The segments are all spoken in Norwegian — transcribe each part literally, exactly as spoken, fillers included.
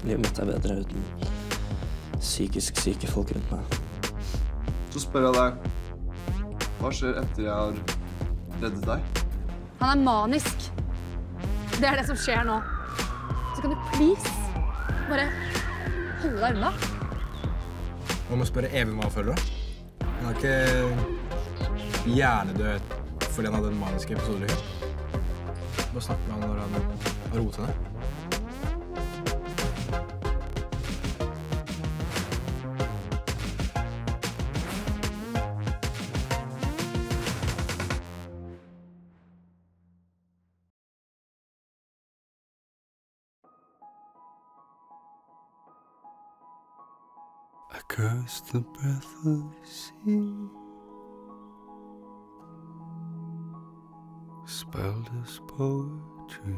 Livet mitt er bedre uten psykisk syke folk rundt meg. Så spør jeg deg, hva skjer etter jeg har reddet deg? Han er manisk. Det er det som skjer nå. Så kan du please bare holde deg unna. Man må spørre Even hva han føler. Han er ikke hjernedød fordi han hadde en manisk episode. Bare snakk med han når han har roet henne. I curse the breath of the sea, spelled as poetry.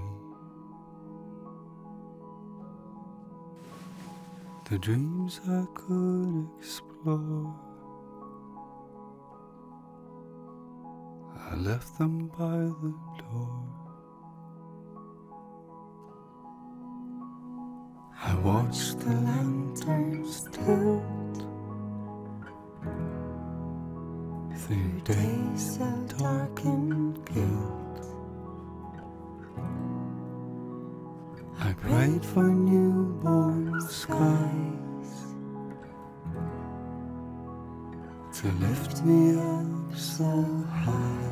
The dreams I could explore, I left them by the door. I watched the lanterns tilt through days of darkened guilt. I prayed for newborn skies to lift me up so high.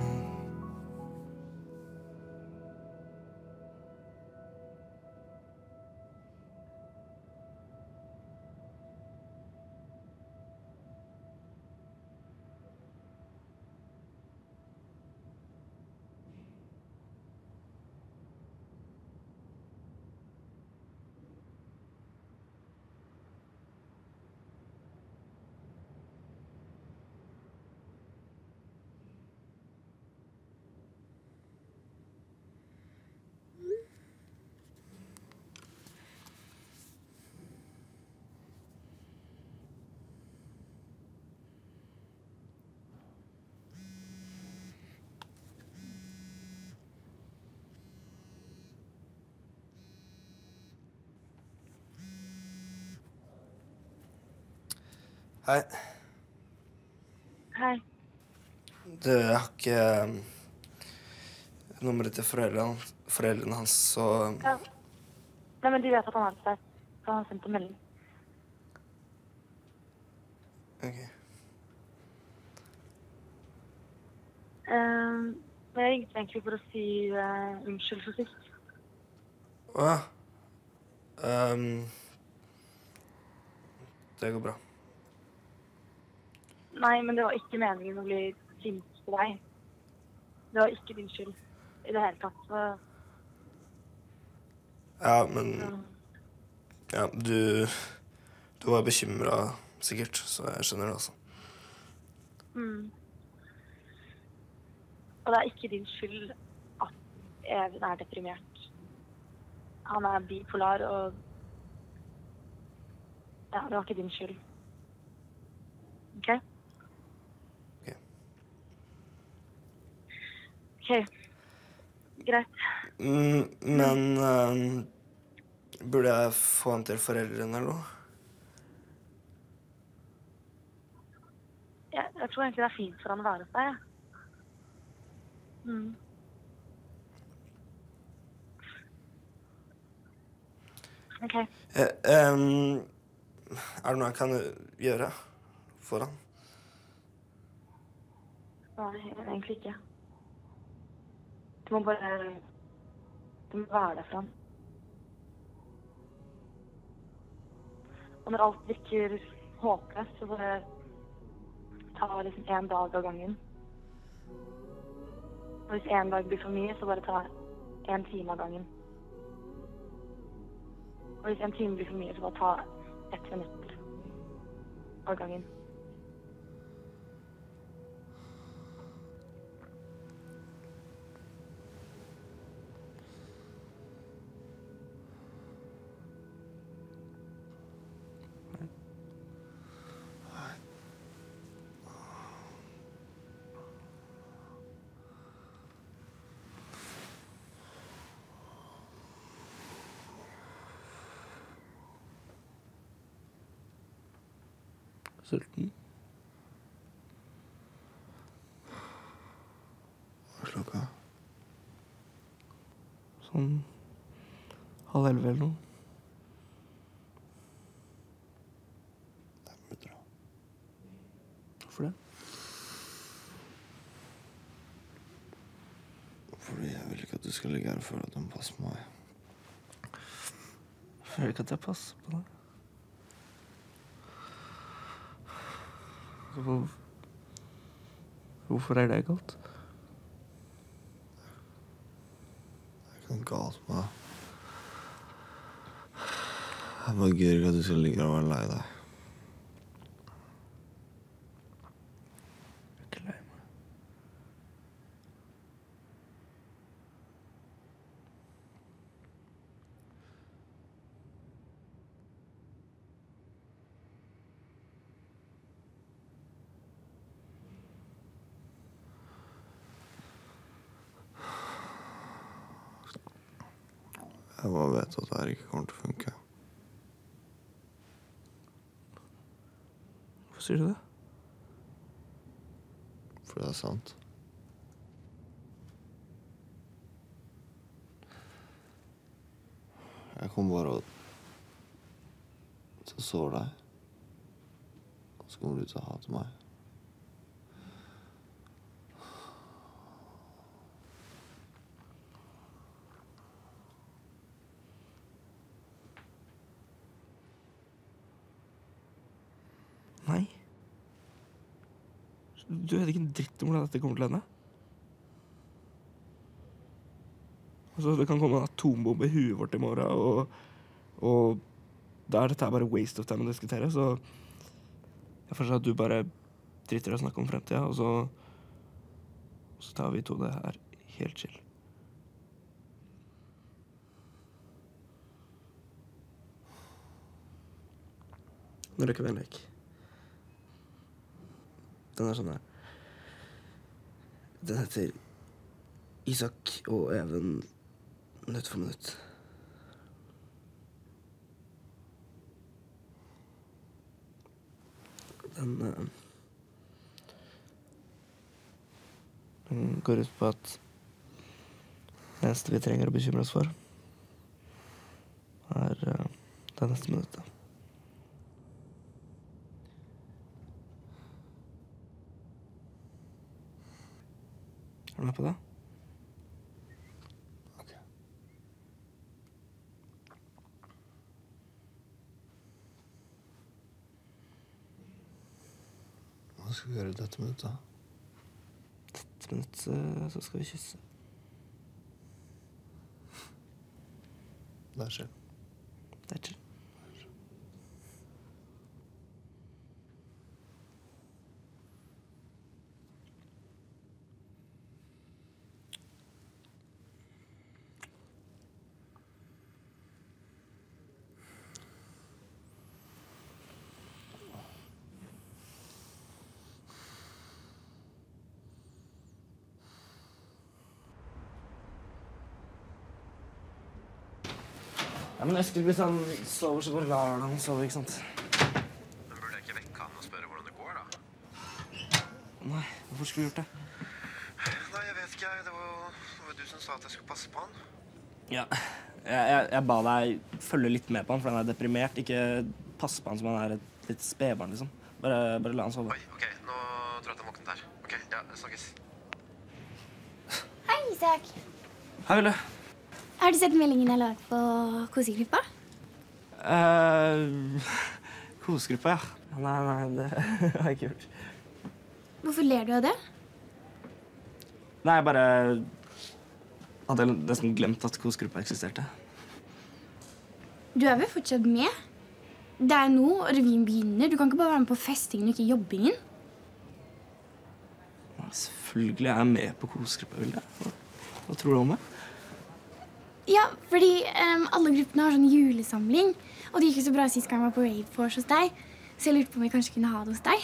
Hei. Hei. Du, jeg har ikke um, nummeret til foreldrene, foreldrene hans, så... Ja. Nei, men de vet at han er til deg. Så han har sendt en melding. Ok. Um, men jeg ringte egentlig for å si uh, unnskyld for sist. Åja. Um, det går bra. Nei, men det var ikke meningen å bli sint på deg. Det var ikke din skyld i det hele tatt. Så... Ja, men... Ja, du... Du var bekymret, sikkert, så jeg skjønner det også. Mm. Og det er ikke din skyld at Even er deprimert. Han er bipolar, og... Ja, det var ikke din skyld. Ok? Ok, greit. Mm, men um, burde jeg få han til foreldrene eller noe? Jeg, jeg tror egentlig det er fint for han å være hos deg, ja. Mm. Ok. Eh, um, er det noe jeg kan gjøre for han? Nei, egentlig ikke. Du må bare... Du må være der for han. Og når alt virker håpløst, så bare ta liksom en dag av gangen. Og hvis en dag blir for mye, så bare ta en time av gangen. Og hvis en time blir for mye, så bare ta ett minutt av gangen. sulten. Hva er klokka? Sånn halv elleve eller noe. Det må vi dra. Hvorfor det? Fordi jeg vil ikke at du skal ligge her og føle at du må passe på meg. Jeg føler ikke at jeg passer på deg. Hvor... Hvorfor er det galt? Det er ikke noe galt med deg. Jeg bare gidder ikke at du skal ligge her og være lei deg. Jeg er ikke lei meg. Jeg bare vet at det her ikke kommer til å funke. Hvorfor sier du det? For det er sant. Jeg kommer bare til å såre deg. Og så kommer du til å hate meg. Nei. Du vet ikke en dritt om hvordan dette kommer til å ende. Altså, det kan komme en atombombe i huet vårt i morgen, og, og da er dette bare waste of time å diskutere, så jeg forstår at du bare dritter å snakke om fremtiden, og så, og så tar vi to det her helt chill. Nå rekker vi en lek. Den er sånn her. Den heter Isak og Even minutt for minutt. Den, uh, den går ut på at det eneste vi trenger å bekymre oss for er uh, det neste minuttet. Er du med på det? Ok. Hva skal vi gjøre i dette minuttet? Dette minuttet så skal vi kysse. Det er chill. Det er chill. Ja, men Eskil, hvis han sover, så bare lar han sove, ikke sant? Men burde jeg ikke vekke han og spørre hvordan det går, da? Nei, hvorfor skulle du gjort det? Nei, jeg vet ikke. Det var jo det var du som sa at jeg skulle passe på han. Ja, jeg, jeg, jeg ba deg følge litt med på han, for han er deprimert. Ikke passe på han som han er et litt spedbarn, liksom. Bare, bare la han sove. Oi, ok. Nå tror jeg at han våknet her. Ok, ja, snakkes. Hei, Isak. Hei, Ville. Har du sett meldingen jeg la ut på kosegruppa? Uh, kosegruppa, ja. Nei, nei, det har jeg ikke gjort. Hvorfor ler du av det? Nei, jeg bare hadde nesten glemt at kosegruppa eksisterte. Du er vel fortsatt med? Det er nå, og revyen begynner. Du kan ikke bare være med på festingen og ikke jobbingen. Ja, selvfølgelig er jeg med på kosegruppa, Ville. Hva, hva tror du om det? Ja, fordi um, alle gruppene har sånn julesamling, og det gikk jo så bra sist gang jeg var på Rave Force hos deg, så jeg lurte på om vi kanskje kunne ha det hos deg.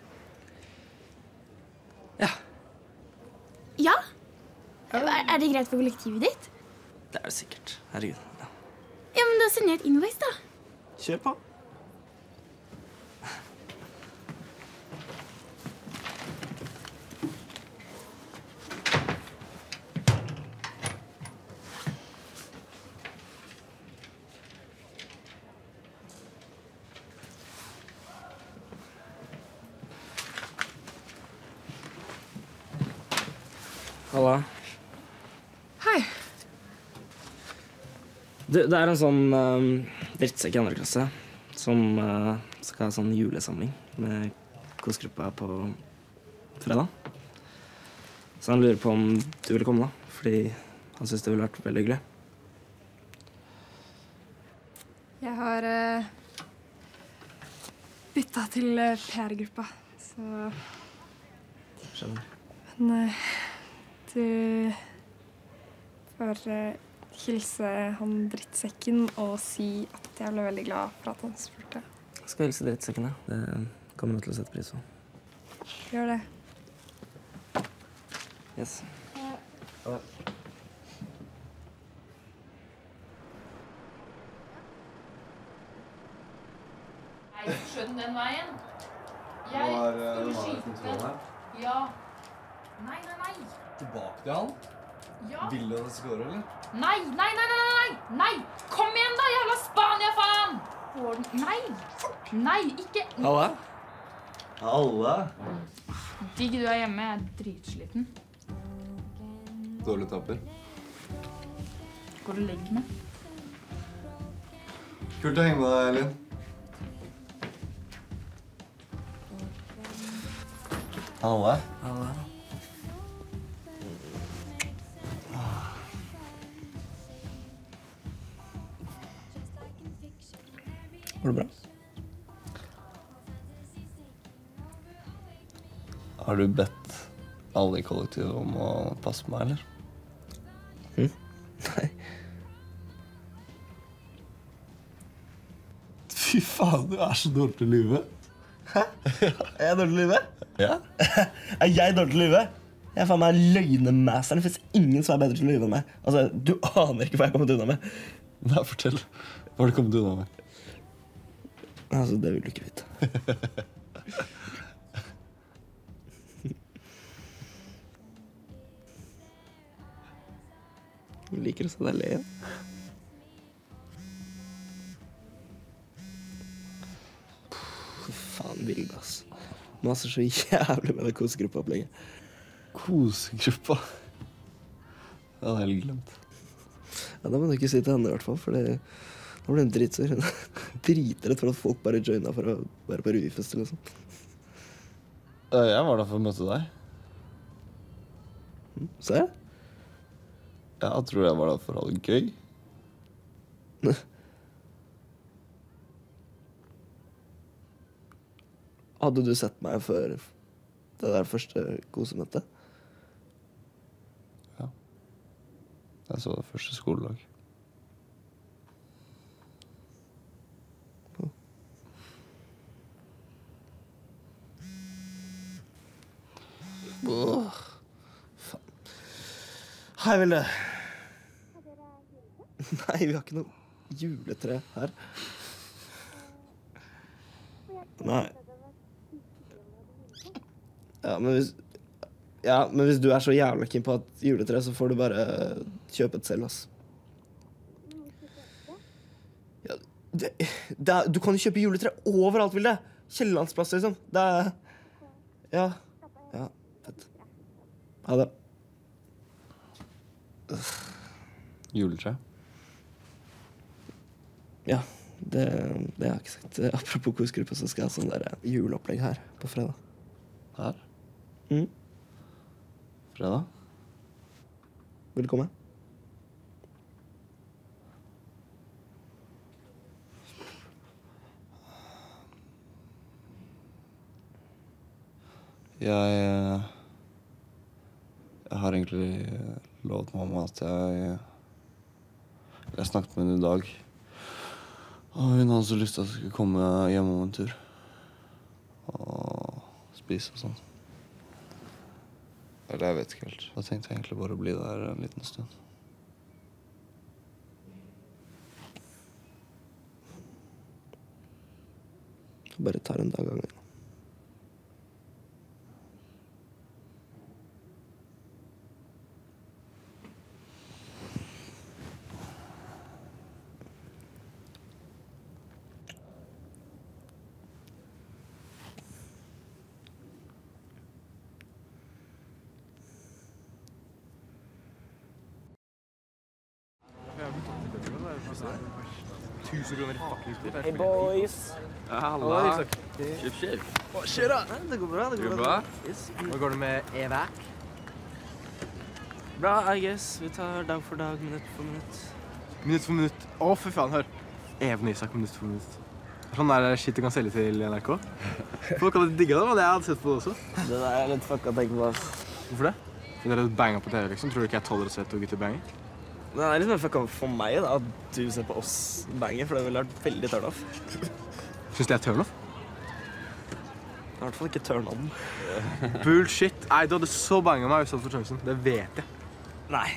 Ja. Ja? Er, er det greit for kollektivet ditt? Det er det sikkert. Herregud. Ja. Ja, men da sender jeg et invoice, da. Kjør på. Halla. Hei. Du, det er en sånn um, drittsekk i andre klasse som uh, skal ha sånn julesamling med kosegruppa på fredag. Så han lurer på om du vil komme da, fordi han synes det ville vært veldig hyggelig. Jeg har uh, byttet til uh, P R-gruppa, så... Skjønner. Men uh, du får uh, hilse han drittsekken og si at jeg ble veldig glad for at han spurte. Jeg skal hilse drittsekkene. Det kommer jeg til å sette pris på. Gjør det. Yes. Ja. Skjønn den veien. Nå er det kontroll her. Ja. Nei, nei, nei. Tilbake til han? Ja. Vil du at jeg skal gå, eller? Nei, nei, nei, nei, nei. Nei, kom igjen da, jævla Spania-faen. Nei, nei, ikke... Halla? Halla. Digg du er hjemme, jeg er dritsliten. Dårlig tapper. Går du og legger meg? Kult å henge med deg, Elin. Halla. Halla. Går det bra? Har du bedt alle i kollektivet om å passe på meg, eller? Hm? Nei. Fy faen, du er så dårlig til å lyve. Hæ? Er jeg dårlig til å lyve? Ja? Er jeg dårlig til å lyve? Jeg er faen meg løgnemasteren. Det finnes ingen som er bedre til å lyve enn meg. Altså, du aner ikke hva jeg har kommet unna med. Nei, fortell. Hva har du kommet unna med? Altså, det vil du ikke vite. Du liker å se deg le. Fy faen, Vilde, ass. Maser så jævlig med det kosegruppeopplegget. Kosegruppa? Det hadde jeg helt glemt. Ja, da må du ikke si til henne i hvert fall, for det... Da ble hun dritsur. Hun dritrett for at folk bare joina for å være på Ruifest eller sånn. Jeg var der for å møte deg. Mm, se? Jeg tror jeg var der for å ha det gøy. Hadde du sett meg før det der første kosemøtet? Ja. Jeg så det første skoledag. Åh, faen. Hei, Vilde. Nei, vi har ikke noe juletre her. Nei. Ja, men hvis... Ja, men hvis du er så jævlig keen på et juletre, så får du bare kjøpe et selv, ass. Ja, det, det er, du kan jo kjøpe juletre overalt, Vilde. Kjellandsplass, liksom. Det er... Ja. Ja, fett. Ha det. Juletre? Ja, det, det har jeg ikke sagt. Apropos kosegruppa, så skal jeg ha sånn der juleopplegg her på fredag. Her? Mm. Fredag? Vil du komme? Jeg Jeg har egentlig lovet mamma at jeg Jeg snakket med henne i dag. Og hun hadde så lyst til at jeg skulle komme hjem om en tur. Og spise og sånn. Eller jeg vet ikke helt. Da tenkte jeg egentlig bare å bli der en liten stund. Bare tar en dag av gangen. Tusen kroner i fucking sprit. Hey boys! Ja, halla. Kjøp, kjøp. Hva skjer da? Det går bra, det Går det bra? Hva går det med Evac? Bra, I guess. Vi tar dag for dag, minutt for minutt. Minutt for minutt. Å, for faen, hør. Even Isak, minutt for minutt. Sånn der shit du kan selge til N R K. Folk hadde digget det, men jeg hadde sett på det også. Det der er litt fucka tenk på, ass. Hvorfor det? Fordi dere banger på T V, liksom. Tror du ikke jeg tåler å se to gutter banger? Det er litt mer fucka for meg da, at du ser på oss banger, for det ville vært veldig turn off. Syns du jeg er turn off? I hvert fall ikke turn on. Bullshit. Nei, du hadde så banget meg hvis du hadde fått sjansen. Det vet jeg. Nei.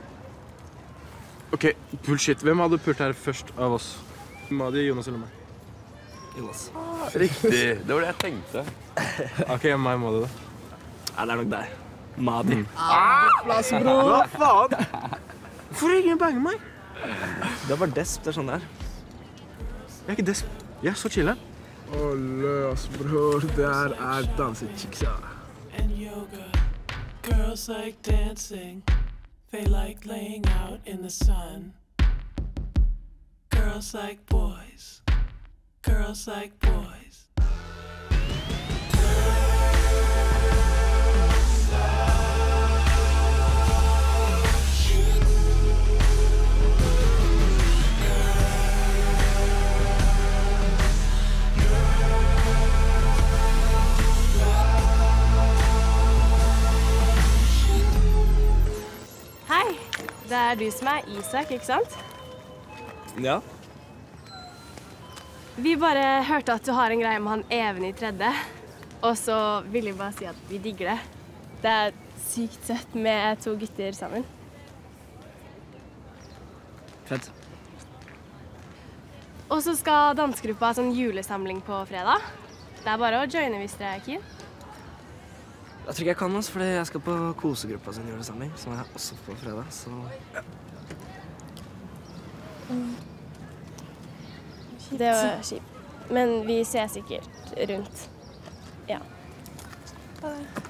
Ok, bullshit. Hvem hadde pult her først av oss? Madi, Jonas eller meg? Jonas. Riktig. Det var det jeg tenkte. Ok, meg må det da. Nei, det er nok deg. Madi. Plass, bro! Hva faen? Hvorfor er ingen banger meg? Det er bare desp, det er sånn der. Jeg er ikke desp. Jeg er så chillen. Å, løs, bror. Der er dansechicksa. And yoga, girls like dancing. They like laying out in the sun. Girls like boys. Girls like boys. Hei, det er du som er Isak, ikke sant? Ja. Vi bare hørte at du har en greie med han Even i tredje, og så ville vi bare si at vi digger det. Det er sykt søtt med to gutter sammen. Fett. Og så skal dansgruppa ha sånn julesamling på fredag. Det er bare å joine hvis dere er keen. Jeg tror ikke jeg kan, altså, fordi jeg skal på kosegruppa sin julesamling, som er også på fredag, så... Ja. Det var kjipt. Men vi ses sikkert rundt. Ja. Ha det.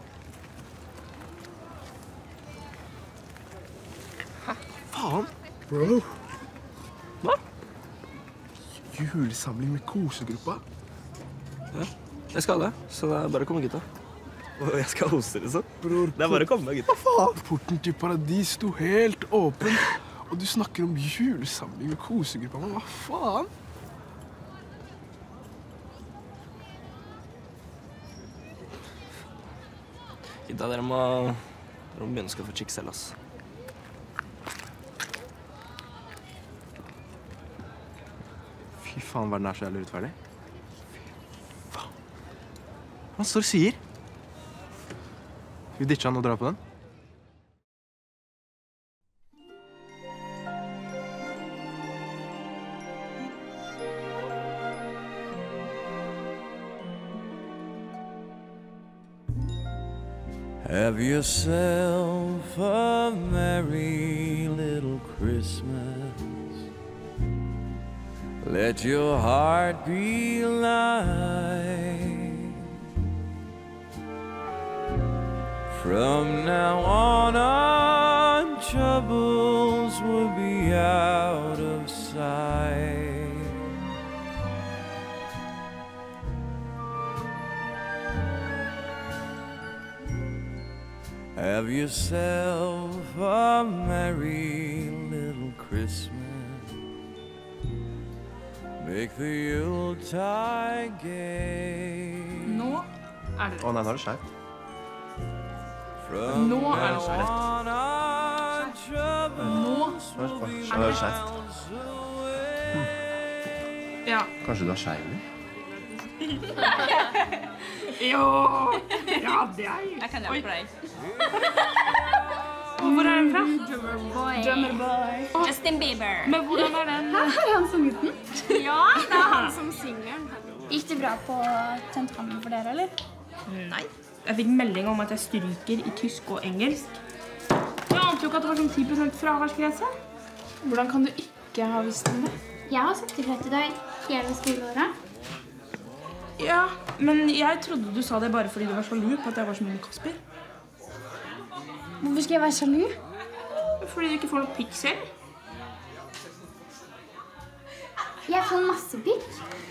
Faen? Bro. Hva? Julesamling med kosegruppa? Ja, jeg skal det, så det er bare å komme, gutta. Og jeg skal hose dere sånn. Bror, det er bare å komme, gutta. Hva faen? Porten til paradis sto helt åpen, og du snakker om julesamling med kosegruppa, men hva faen? Gutta, dere må, dere må begynne å skaffe chicks selv, ass. Fy faen, hva er den her så jævlig urettferdig? Fy faen. Hva står og sier? Skal vi ditche han og dra på den? Have yourself a merry little Christmas. Let your heart be light. From now on, our troubles will be out of sight. Have yourself a merry little Christmas. Make the Yuletide gay. Nå er det Å nei, nå er det skjevt. Nå er det skjevt. Nå er det skjevt. Ja. Kanskje du har skeiver? Jo! Ja, det er jeg. Jeg kan hjelpe deg. Hvor er den fra? Drummerboy. Drummerboy. Justin Bieber. Men hvordan er den? Her er han som gutten. Ja, det er han som synger den. Gikk det bra på tentamen for dere, eller? Nei. Jeg fikk melding om at jeg stryker i tysk og engelsk. Jeg ante jo ikke at det var sånn ti prosent fraværsgrense. Hvordan kan du ikke ha visst om det? Jeg har sagt ifra til deg hele skoleåret. Ja, men jeg trodde du sa det bare fordi du var sjalu på at jeg var så mye med Kasper. Hvorfor skal jeg være sjalu? Fordi du ikke får noe pikk selv. Jeg får masse pikk.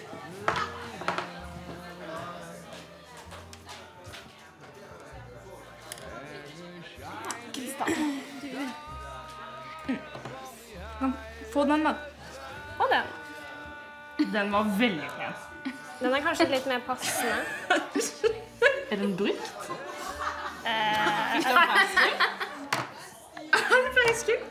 Få den, da. Få den. Den var veldig pen. Den er kanskje litt mer passende. Er den brukt? Eh, Er den flasken? Er den flasken?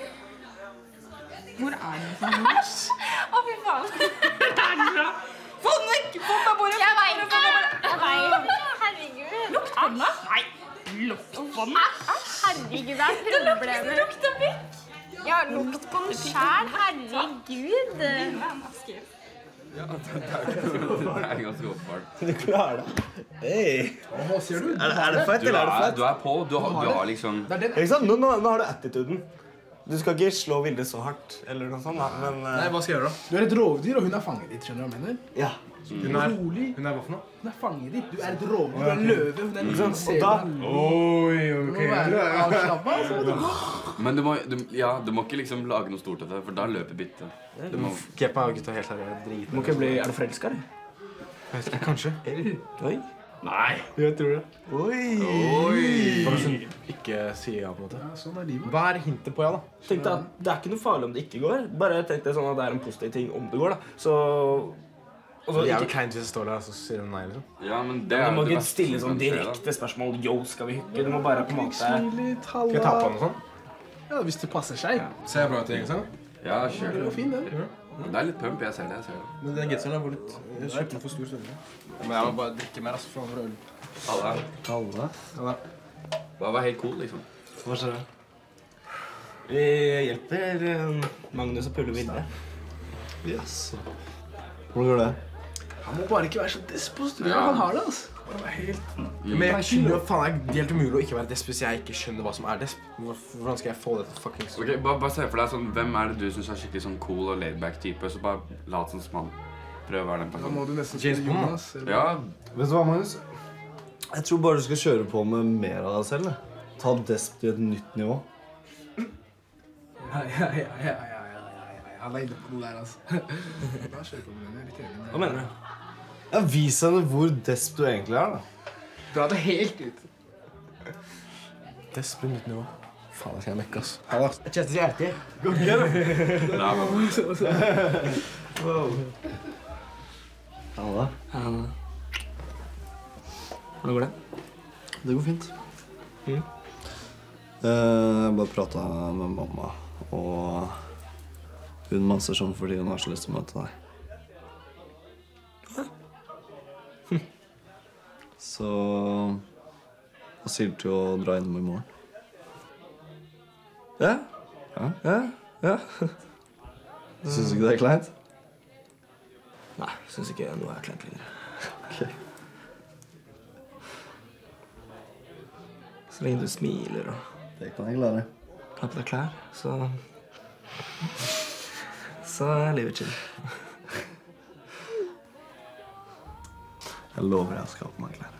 Hvor er den fra? Å, fy faen. Det er den fra. Få den vekk! Få den på bordet. Jeg vet det. Jeg vet. Herregud. Lukt på den, da? Nei, lukt på den. Herregud, det er problemet. Det lukter pikk. Jeg har lukt på den selv. Herregud. Ja, det er ganske åpenbart. Du klarer det. Hei. Hva sier du? Er det, er det fett, Du eller er det er, fett? du er på. Du har, du har liksom... Ikke sant? Nå, nå, nå har du attituden. Du skal ikke slå Vilde så hardt, eller noe sånt, da. Men, uh... Nei, hva skal jeg gjøre da? Du er et rovdyr, og hun er fanget ditt, skjønner du hva jeg mener? Ja. Hun er rolig. Hun er hva for noe? Hun er fanget ditt. Du er et rovdyr, du er en løve, hun er en liten Og da... Oi, ok. Du må være avslappet, så du må... Men du må, du, ja, du må ikke liksom lage noe stort av det, for da løper bittet. Du må... Kepa og gutta helt seriøst. Drit. Du må ikke bli... Er du forelsket, eller? Kanskje. Oi. Nei. Jeg tror det. Oi. Oi. Hva hvis hun ikke sier ja på en måte? Ja, sånn er livet. Hva er hintet på ja da? Tenk deg at det er ikke noe farlig om det ikke går. Bare tenk deg sånn at det er en positiv ting om det går, da. Så... Og så Det er jo ikke... kleint hvis jeg står der og så sier hun nei, liksom. Ja, men det Du er må det ikke verste stille som sånn kan skje, da. direkte spørsmål. Yo, skal vi hykke? Du må bare på en måte... Litt, Skal jeg ta på den og sånn? Ja, hvis det passer seg. Ser jeg bra ut i genseren? Ja, kjør Det det. var fin, det. Det er litt pump, jeg ser det, jeg ser det. Men den genseren var litt... Jeg kjøpte den for stor størrelse. Men jeg må bare drikke mer, altså, for andre øl. Alle. Alle? Ja da. Det var helt cool, liksom. Hva skjer det? Vi hjelper eh, Magnus å pulle Vilde. Yes. Hvordan går det? Han må bare ikke være så despost. Ja. Han har det, altså. Bare være helt... Men jeg skjønner jo, faen, det er helt umulig å ikke være desp hvis jeg ikke skjønner hva som er desp. Hvordan skal jeg få det til fuckings... Ok, bare, bare se for deg sånn, hvem er det du synes er skikkelig sånn cool og laidback type, så bare lat sånn som han prøver å være den Da personen. må du nesten James spørre Bond, Jonas. eller- Ja, Vet du hva, Magnus? Jeg tror bare du skal kjøre på med mer av deg selv. jeg. Ta desp til et nytt nivå. Ja, ja, ja, ja, ja, ja, ja, ja. Han er inne på noe der, altså. Da kjører jeg på med den, jeg er litt enig. Hva mener du? Ja, vis henne hvor desp du egentlig er, da. Dra det helt ut. Desp på nytt nivå. Faen, det skal jeg mekke, ass. Ha det. Jeg kjente seg hjertelig. Går ikke det? bra, man. Wow. Alle? Hvordan går det? Det går fint. Mm. Eh, Jeg bare pratet med mamma, og hun maser sånn fordi hun har så lyst til å møte deg. Så hva sier du til å dra innom i morgen? Ja? Ja? Ja? Ja? Syns du ikke det er kleint? Nei, synes ikke noe er kleint lenger. Ok. Så lenge du smiler og Det kan jeg klare. har på deg klær, så... Så er livet chill. Jeg lover jeg skal ha på meg klær.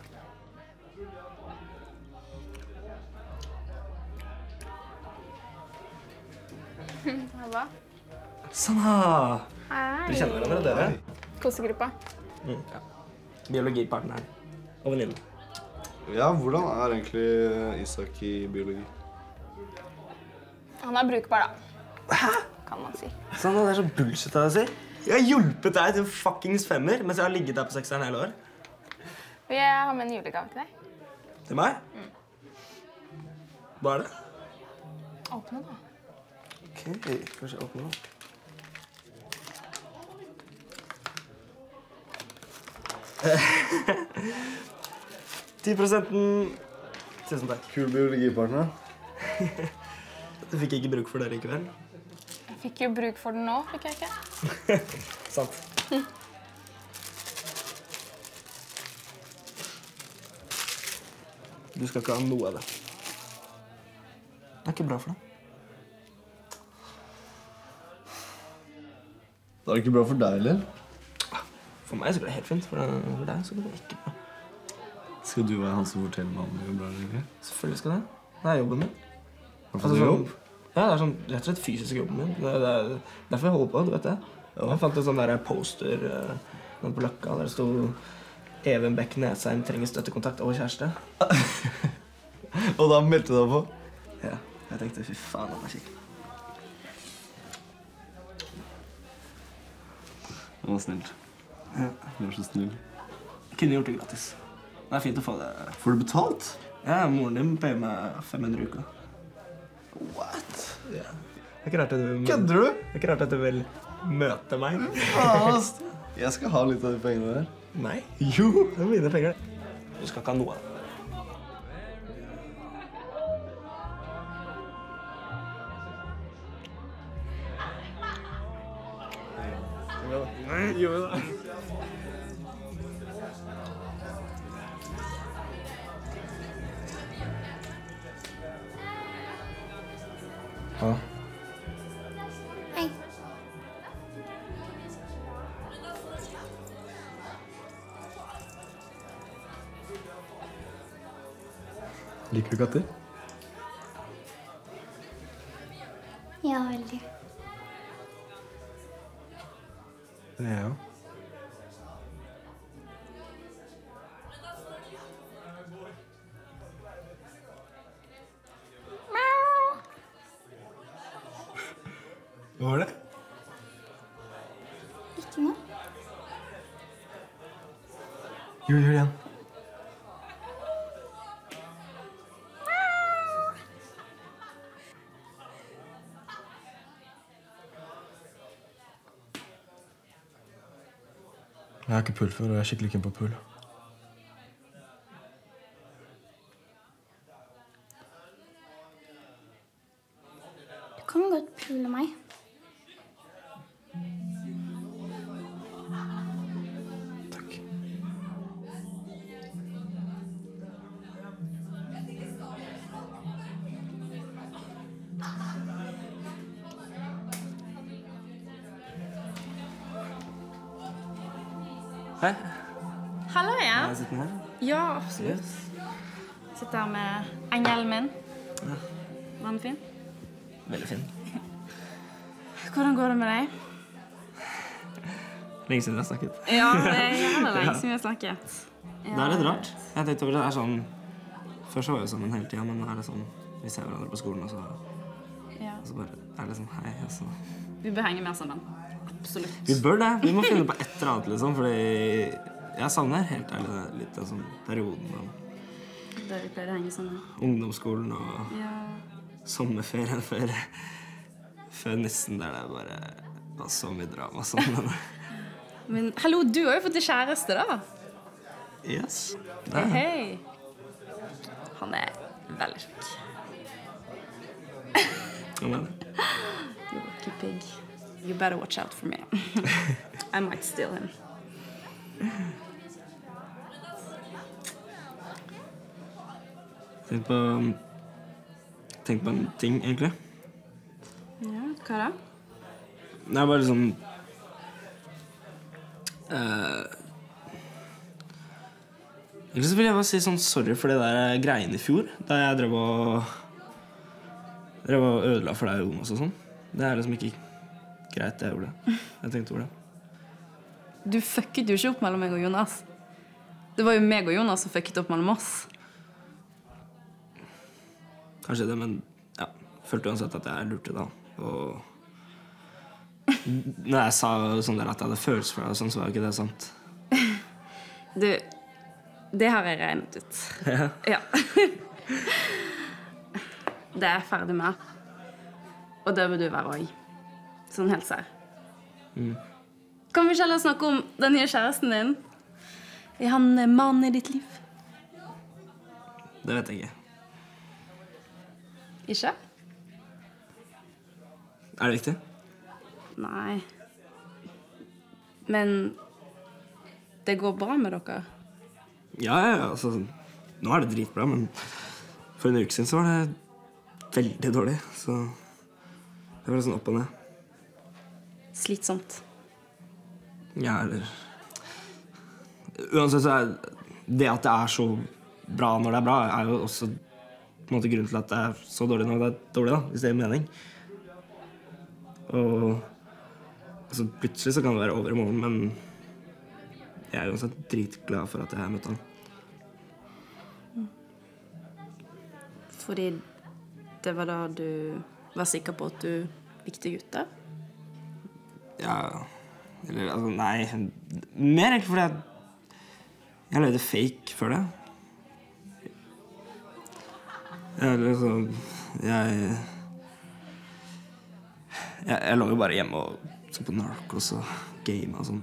Hva? Sanna! Hei. Dere kjenner hverandre, dere? Kosegruppa. Mm. Ja. Biologipartneren og venninnen. Ja, hvordan er egentlig Isak i biologi? Han er brukbar, da. Hæ? Kan man si. Sanna, det er så bullshit av deg å si. Jeg har hjulpet deg til fuckings femmer, mens jeg har ligget der på sekseren hele år. Og jeg har med en julegave til deg. Til meg? Hva er det? Åpne, da. Ok, kanskje jeg åpner nå. ti prosenten. Tusen takk. Kul biologipartner. Du fikk ikke bruk for dere i kveld. Jeg fikk jo bruk for den nå, fikk jeg ikke? Sant. Du skal ikke ha noe av det. Det er ikke bra for deg. Det er ikke bra for deg, eller? For meg så går det helt fint. For for deg så går det ikke bra. Skal du være han som forteller meg om det går bra eller ikke? Selvfølgelig skal det. Det er jobben min. Har du fått jobb? Ja, det er sånn rett og slett fysisk jobben min. Det er, det er derfor jeg holder på, du vet det. Jeg fant en sånn der poster uh, på Løkka der det stod Even Beck Nesheim trenger støttekontakt og kjæreste. Og da meldte du deg på? Ja, jeg tenkte, fy faen, det var kikk. Det var snilt. Ja. Du var så snill. Jeg kunne gjort det gratis. Det er fint å få det. Får du betalt? Ja, moren din payer meg fem hundre uker. What? Ja. Det er ikke rart at du... Kødder du? Det er ikke rart at du vil møte meg. Faen, jeg skal ha litt av de pengene der. Nei. Jo, det er mine penger. Du skal ikke ha noe. Nei, jo da. Ja. Hei. Liker du katter? Ja, veldig. Ja. Hva var det? Ikke noe. Jo, gjør det igjen. Jeg har ikke pull før, og jeg er skikkelig keen på pull. Du kan godt pule meg. Takk. Hei. Hallo, ja. Jeg sitter her. Ja, absolutt. Sitter her med engelen min. Ja. Var den fin? Veldig fin. Hvordan går det med deg? Lenge siden jeg har snakket. Ja, det er jævla lenge Ja. siden vi har snakket. Det er litt rart. Jeg tenkte over det er sånn... Før så var vi sammen hele tiden, men nå er det sånn... Vi ser hverandre på skolen, og så... Ja. Og så bare er det sånn, hei, og så... Vi bør henge mer sammen. Absolutt. Vi bør det. Vi må finne på et eller annet, liksom, fordi... Jeg savner helt ærlig litt av sånn perioden av Da vi pleide å henge sammen. ungdomsskolen og Ja. sommerferien før... Før nesten der det bare var så mye drama sånn. Men hallo, du har jo fått en kjæreste, da. Yes. Det Hei, er. hei. Han er veldig kjekk. Kom igjen. You lucky pig. You better watch out for me. I might steal him. Tenk på... Tenk på en ting, egentlig. Ja, hva da? Det er bare sånn... Uh, Egentlig så vil jeg bare si sånn sorry for det der greiene i fjor, da jeg drev og... Drev og ødela for deg og Jonas og sånn. Det er liksom ikke greit det jeg gjorde. Jeg tenkte over det. Du fucket jo ikke opp mellom meg og Jonas. Det var jo meg og Jonas som fucket opp mellom oss. Kanskje det, men ja, følte uansett at jeg lurte da. Og når jeg sa sånn der at jeg hadde følelser for deg og sånn, så var jo ikke det sant. Du, det har jeg regnet ut. Ja. Ja. Det er jeg ferdig med. Og det vil du være også. Sånn helt sær. Mm. Kan vi ikke heller snakke om den nye kjæresten din? Er han mannen i ditt liv? Det vet jeg ikke. Ikke? Er det viktig? Nei. Men det går bra med dere? Ja, ja, ja, altså, nå er det dritbra, men for en uke siden så var det veldig dårlig, så det var sånn opp og ned. Slitsomt. Ja, eller... Uansett så er det at det er så bra når det er bra, er jo også på en måte grunnen til at det er så dårlig når det er dårlig, da, hvis det gir mening. Og Altså, plutselig så kan det være over i morgen, men jeg er uansett dritglad for at jeg har møtt han. Fordi det var da du var sikker på at du likte gutter? Ja, eller altså, nei, mer egentlig fordi jeg, jeg levde fake før det. Jeg, altså, jeg, jeg, jeg lå jo bare hjemme og så på Narcos og game og sånn.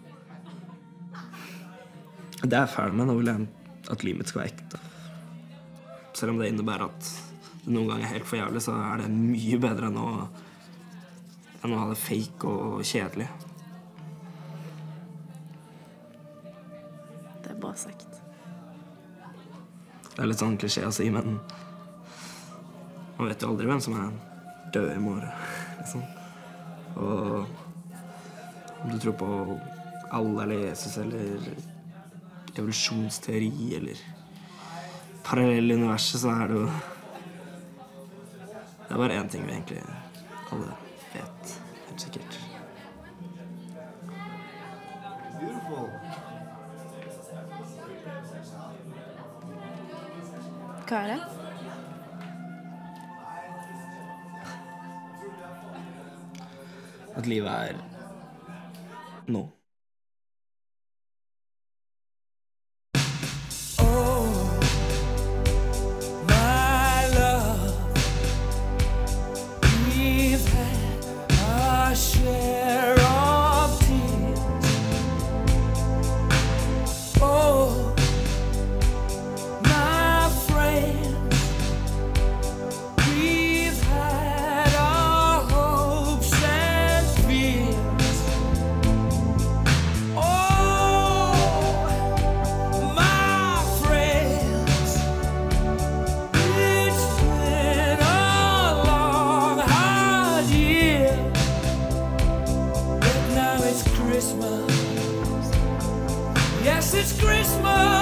Det er jeg ferdig med. Nå vil jeg at livet mitt skal være ekte. Selv om det innebærer at det noen ganger er helt for jævlig, så er det mye bedre enn å, enn å ha det fake og kjedelig. Det er bra sagt. Det er litt sånn klisjé å si, men man vet jo aldri hvem som er død i morgen. Liksom. Og om du tror på Allah eller Jesus eller evolusjonsteori eller parallelle universet, så er det jo det er bare en ting vi egentlig alle vet helt sikkert. Beautiful. Hva er det? At livet er nå. Yes, it's Christmas.